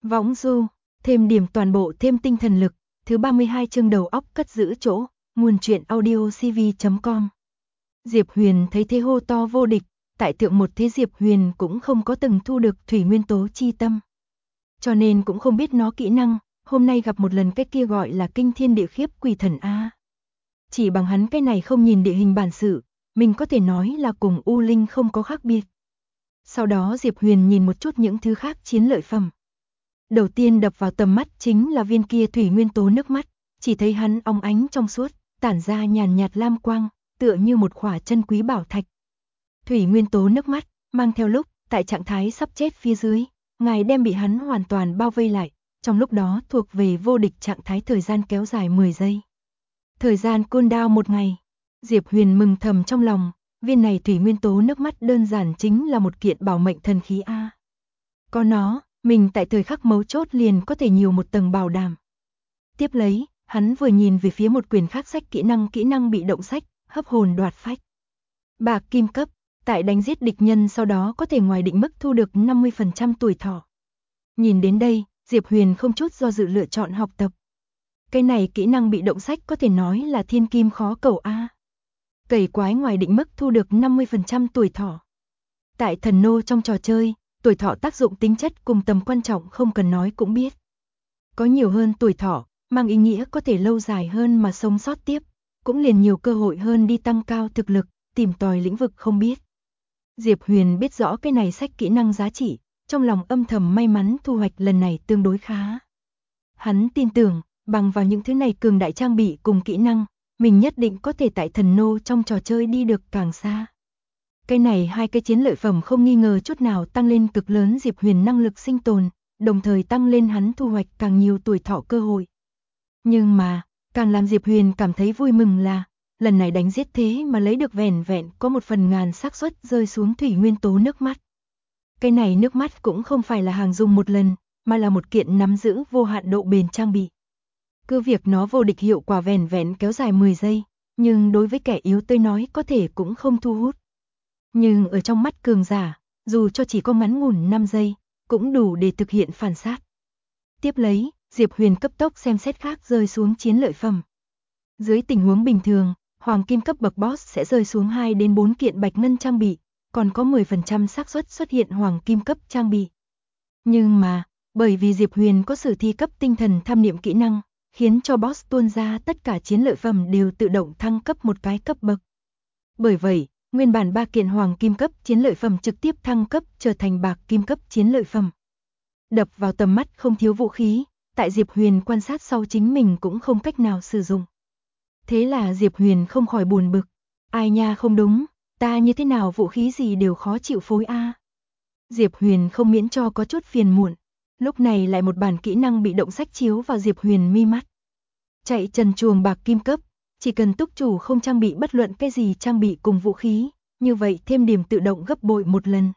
Võng du, thêm điểm toàn bộ thêm tinh thần lực, thứ 32 chương đầu óc cất giữ chỗ, nguồn truyện audio cv.com. Diệp Huyền thấy thế hô to vô địch, tại thượng một thế Diệp Huyền cũng không có từng thu được thủy nguyên tố chi tâm. Cho nên cũng không biết nó kỹ năng, hôm nay gặp một lần cái kia gọi là kinh thiên địa khiếp quỷ thần A. Chỉ bằng hắn cái này không nhìn địa hình bản sự, mình có thể nói là cùng U Linh không có khác biệt. Sau đó Diệp Huyền nhìn một chút những thứ khác chiến lợi phẩm. Đầu tiên đập vào tầm mắt chính là viên kia thủy nguyên tố nước mắt, chỉ thấy hắn óng ánh trong suốt, tản ra nhàn nhạt lam quang, tựa như một khỏa chân quý bảo thạch. Thủy nguyên tố nước mắt, mang theo lúc, tại trạng thái sắp chết phía dưới, ngài đem bị hắn hoàn toàn bao vây lại, trong lúc đó thuộc về vô địch trạng thái thời gian kéo dài 10 giây. Thời gian cooldown 1 ngày, Diệp Huyền mừng thầm trong lòng, viên này thủy nguyên tố nước mắt đơn giản chính là một kiện bảo mệnh thần khí A. Có nó, mình tại thời khắc mấu chốt liền có thể nhiều một tầng bảo đảm. Tiếp lấy, hắn vừa nhìn về phía một quyển khác sách kỹ năng bị động sách, hấp hồn đoạt phách. Bạc kim cấp, tại đánh giết địch nhân sau đó có thể ngoài định mức thu được 50% tuổi thọ. Nhìn đến đây, Diệp Huyền không chút do dự lựa chọn học tập. Cái này kỹ năng bị động sách có thể nói là thiên kim khó cầu A. Cẩy quái ngoài định mức thu được 50% tuổi thọ. Tại thần nô trong trò chơi, tuổi thọ tác dụng tính chất cùng tầm quan trọng không cần nói cũng biết. Có nhiều hơn tuổi thọ, mang ý nghĩa có thể lâu dài hơn mà sống sót tiếp, cũng liền nhiều cơ hội hơn đi tăng cao thực lực, tìm tòi lĩnh vực không biết. Diệp Huyền biết rõ cái này sách kỹ năng giá trị, trong lòng âm thầm may mắn thu hoạch lần này tương đối khá. Hắn tin tưởng, bằng vào những thứ này cường đại trang bị cùng kỹ năng, mình nhất định có thể tại thần nô trong trò chơi đi được càng xa. Cái này hai cái chiến lợi phẩm không nghi ngờ chút nào tăng lên cực lớn Diệp Huyền năng lực sinh tồn, đồng thời tăng lên hắn thu hoạch càng nhiều tuổi thọ cơ hội. Nhưng mà, càng làm Diệp Huyền cảm thấy vui mừng là, lần này đánh giết thế mà lấy được vẻn vẹn có 1/1000 xác suất rơi xuống thủy nguyên tố nước mắt. Cái này nước mắt cũng không phải là hàng dùng một lần, mà là một kiện nắm giữ vô hạn độ bền trang bị. Cứ việc nó vô địch hiệu quả vẻn vẹn kéo dài 10 giây, nhưng đối với kẻ yếu tới nói có thể cũng không thu hút. Nhưng ở trong mắt cường giả, dù cho chỉ có ngắn ngủn 5 giây, cũng đủ để thực hiện phản sát. Tiếp lấy, Diệp Huyền cấp tốc xem xét khác rơi xuống chiến lợi phẩm. Dưới tình huống bình thường, hoàng kim cấp bậc boss sẽ rơi xuống 2 đến 4 kiện bạch ngân trang bị, còn có 10% xác suất xuất hiện hoàng kim cấp trang bị. Nhưng mà, bởi vì Diệp Huyền có sử thi cấp tinh thần tham niệm kỹ năng, khiến cho boss tuôn ra tất cả chiến lợi phẩm đều tự động thăng cấp một cái cấp bậc. Bởi vậy, nguyên bản 3 kiện hoàng kim cấp chiến lợi phẩm trực tiếp thăng cấp trở thành bạc kim cấp chiến lợi phẩm. Đập vào tầm mắt không thiếu vũ khí, tại Diệp Huyền quan sát sau chính mình cũng không cách nào sử dụng. Thế là Diệp Huyền không khỏi buồn bực, ai nha không đúng, ta như thế nào vũ khí gì đều khó chịu phối a. Diệp Huyền không miễn cho có chút phiền muộn, lúc này lại một bản kỹ năng bị động sách chiếu vào Diệp Huyền mi mắt. Chạy trần truồng bạc kim cấp, chỉ cần túc chủ không trang bị bất luận cái gì trang bị cùng vũ khí, như vậy thêm điểm tự động gấp bội một lần.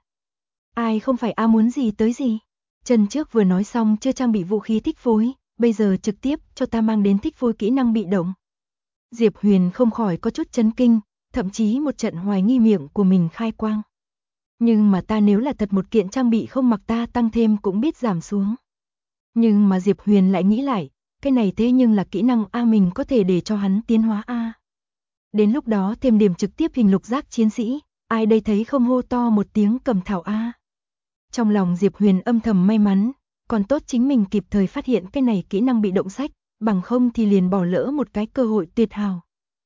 Ai không phải muốn gì tới gì. Chân trước vừa nói xong chưa trang bị vũ khí thích phối, bây giờ trực tiếp cho ta mang đến thích phối kỹ năng bị động. Diệp Huyền không khỏi có chút chấn kinh, thậm chí một trận hoài nghi miệng của mình khai quang. Nhưng mà ta nếu là thật một kiện trang bị không mặc ta tăng thêm cũng biết giảm xuống. Nhưng mà Diệp Huyền lại nghĩ lại, cái này thế nhưng là kỹ năng A mình có thể để cho hắn tiến hóa A. Đến lúc đó thêm điểm trực tiếp hình lục giác chiến sĩ, ai đây thấy không hô to một tiếng cầm thảo A. Trong lòng Diệp Huyền âm thầm may mắn, còn tốt chính mình kịp thời phát hiện cái này kỹ năng bị động sách, bằng không thì liền bỏ lỡ một cái cơ hội tuyệt hảo.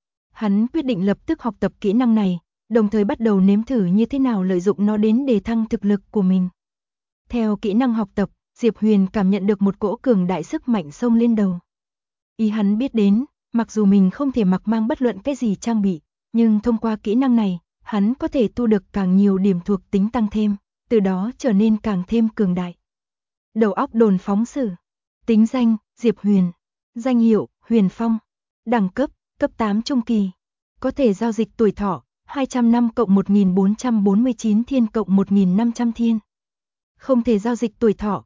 Hắn quyết định lập tức học tập kỹ năng này, đồng thời bắt đầu nếm thử như thế nào lợi dụng nó đến đề thăng thực lực của mình. Theo kỹ năng học tập, Diệp Huyền cảm nhận được một cỗ cường đại sức mạnh xông lên đầu. Ý hắn biết đến, mặc dù mình không thể mặc mang bất luận cái gì trang bị, nhưng thông qua kỹ năng này, hắn có thể thu được càng nhiều điểm thuộc tính tăng thêm, từ đó trở nên càng thêm cường đại. Đầu óc đồn phóng sử. Tính danh, Diệp Huyền. Danh hiệu, Huyền Phong. Đẳng cấp, cấp 8 trung kỳ. Có thể giao dịch tuổi thọ, 200 năm cộng 1449 thiên cộng 1500 thiên. Không thể giao dịch tuổi thọ,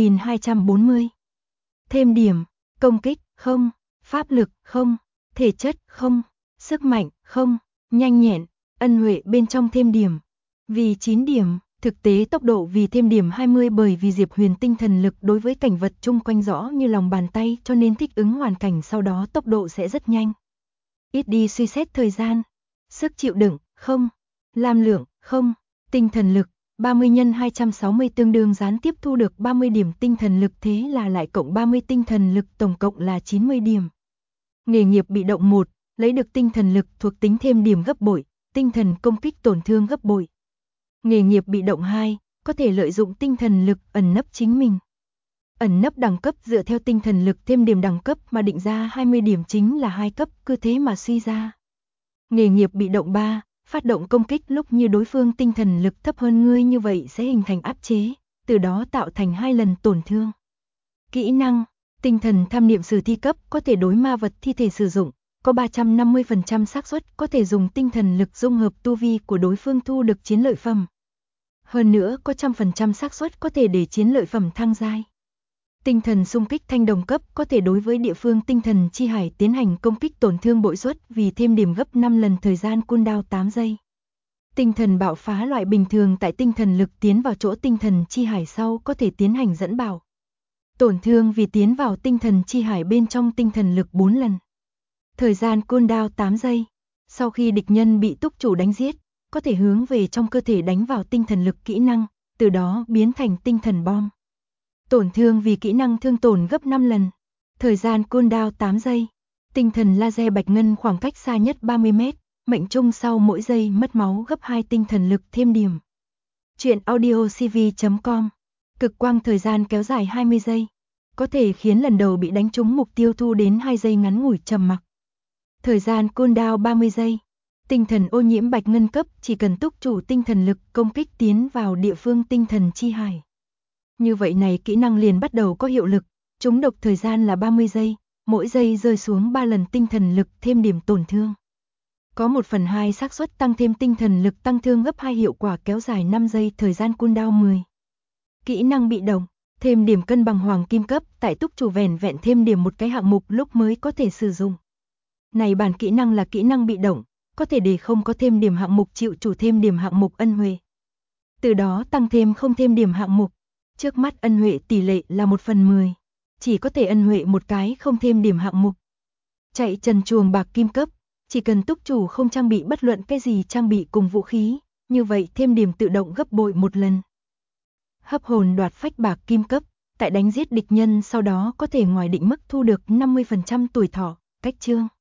1240. Thêm điểm, công kích, không, pháp lực, không, thể chất, không, sức mạnh, không, nhanh nhẹn, ân huệ bên trong thêm điểm. Vì 9 điểm, Thực tế tốc độ vì thêm điểm 20 bởi vì Diệp Huyền tinh thần lực đối với cảnh vật chung quanh rõ như lòng bàn tay cho nên thích ứng hoàn cảnh sau đó tốc độ sẽ rất nhanh. Ít đi suy xét thời gian. Sức chịu đựng, không. Lam lượng, không. Tinh thần lực, 30 x 260 tương đương gián tiếp thu được 30 điểm tinh thần lực thế là lại cộng 30 tinh thần lực tổng cộng là 90 điểm. Nghề nghiệp bị động 1, lấy được tinh thần lực thuộc tính thêm điểm gấp bội, tinh thần công kích tổn thương gấp bội. Nghề nghiệp bị động 2, có thể lợi dụng tinh thần lực ẩn nấp chính mình. Ẩn nấp đẳng cấp dựa theo tinh thần lực thêm điểm đẳng cấp mà định ra 20 điểm chính là 2 cấp, cứ thế mà suy ra. Nghề nghiệp bị động 3, phát động công kích lúc như đối phương tinh thần lực thấp hơn ngươi như vậy sẽ hình thành áp chế, từ đó tạo thành 2 lần tổn thương. Kỹ năng, tinh thần tham niệm sử thi cấp có thể đối ma vật thi thể sử dụng, có 350% xác suất có thể dùng tinh thần lực dung hợp tu vi của đối phương thu được chiến lợi phẩm. Hơn nữa có 100% xác suất có thể để chiến lợi phẩm thăng giai. Tinh thần xung kích thanh đồng cấp có thể đối với địa phương tinh thần chi hải tiến hành công kích tổn thương bội suất vì thêm điểm gấp 5 lần thời gian cooldown 8 giây. Tinh thần bạo phá loại bình thường tại tinh thần lực tiến vào chỗ tinh thần chi hải sau có thể tiến hành dẫn bảo. Tổn thương vì tiến vào tinh thần chi hải bên trong tinh thần lực 4 lần. Thời gian cooldown 8 giây. Sau khi địch nhân bị túc chủ đánh giết, có thể hướng về trong cơ thể đánh vào tinh thần lực kỹ năng, từ đó biến thành tinh thần bom. Tổn thương vì kỹ năng thương tổn gấp 5 lần. Thời gian cooldown 8 giây. Tinh thần laser bạch ngân khoảng cách xa nhất 30 m, mệnh trung sau mỗi giây mất máu gấp 2 tinh thần lực thêm điểm. Truyện audio cv.com. Cực quang thời gian kéo dài 20 giây. Có thể khiến lần đầu bị đánh trúng mục tiêu thu đến 2 giây ngắn ngủi trầm mặc. Thời gian cooldown 30 giây. Tinh thần ô nhiễm bạch ngân cấp chỉ cần túc chủ tinh thần lực công kích tiến vào địa phương tinh thần chi hải. Như vậy này kỹ năng liền bắt đầu có hiệu lực, trúng độc thời gian là 30 giây, mỗi giây rơi xuống 3 lần tinh thần lực thêm điểm tổn thương. Có 1/2 xác suất tăng thêm tinh thần lực tăng thương gấp 2 hiệu quả kéo dài 5 giây thời gian cooldown 10. Kỹ năng bị động, thêm điểm cân bằng hoàng kim cấp tại túc chủ vẻn vẹn thêm điểm một cái hạng mục lúc mới có thể sử dụng. Này bản kỹ năng là kỹ năng bị động, có thể để không có thêm điểm hạng mục chịu chủ thêm điểm hạng mục ân huệ. Từ đó tăng thêm không thêm điểm hạng mục. Trước mắt ân huệ tỷ lệ là 1/10, chỉ có thể ân huệ một cái không thêm điểm hạng mục. Chạy trần truồng bạc kim cấp, chỉ cần túc chủ không trang bị bất luận cái gì trang bị cùng vũ khí, như vậy thêm điểm tự động gấp bội một lần. Hấp hồn đoạt phách bạc kim cấp, tại đánh giết địch nhân sau đó có thể ngoài định mức thu được 50% tuổi thọ, cách chương.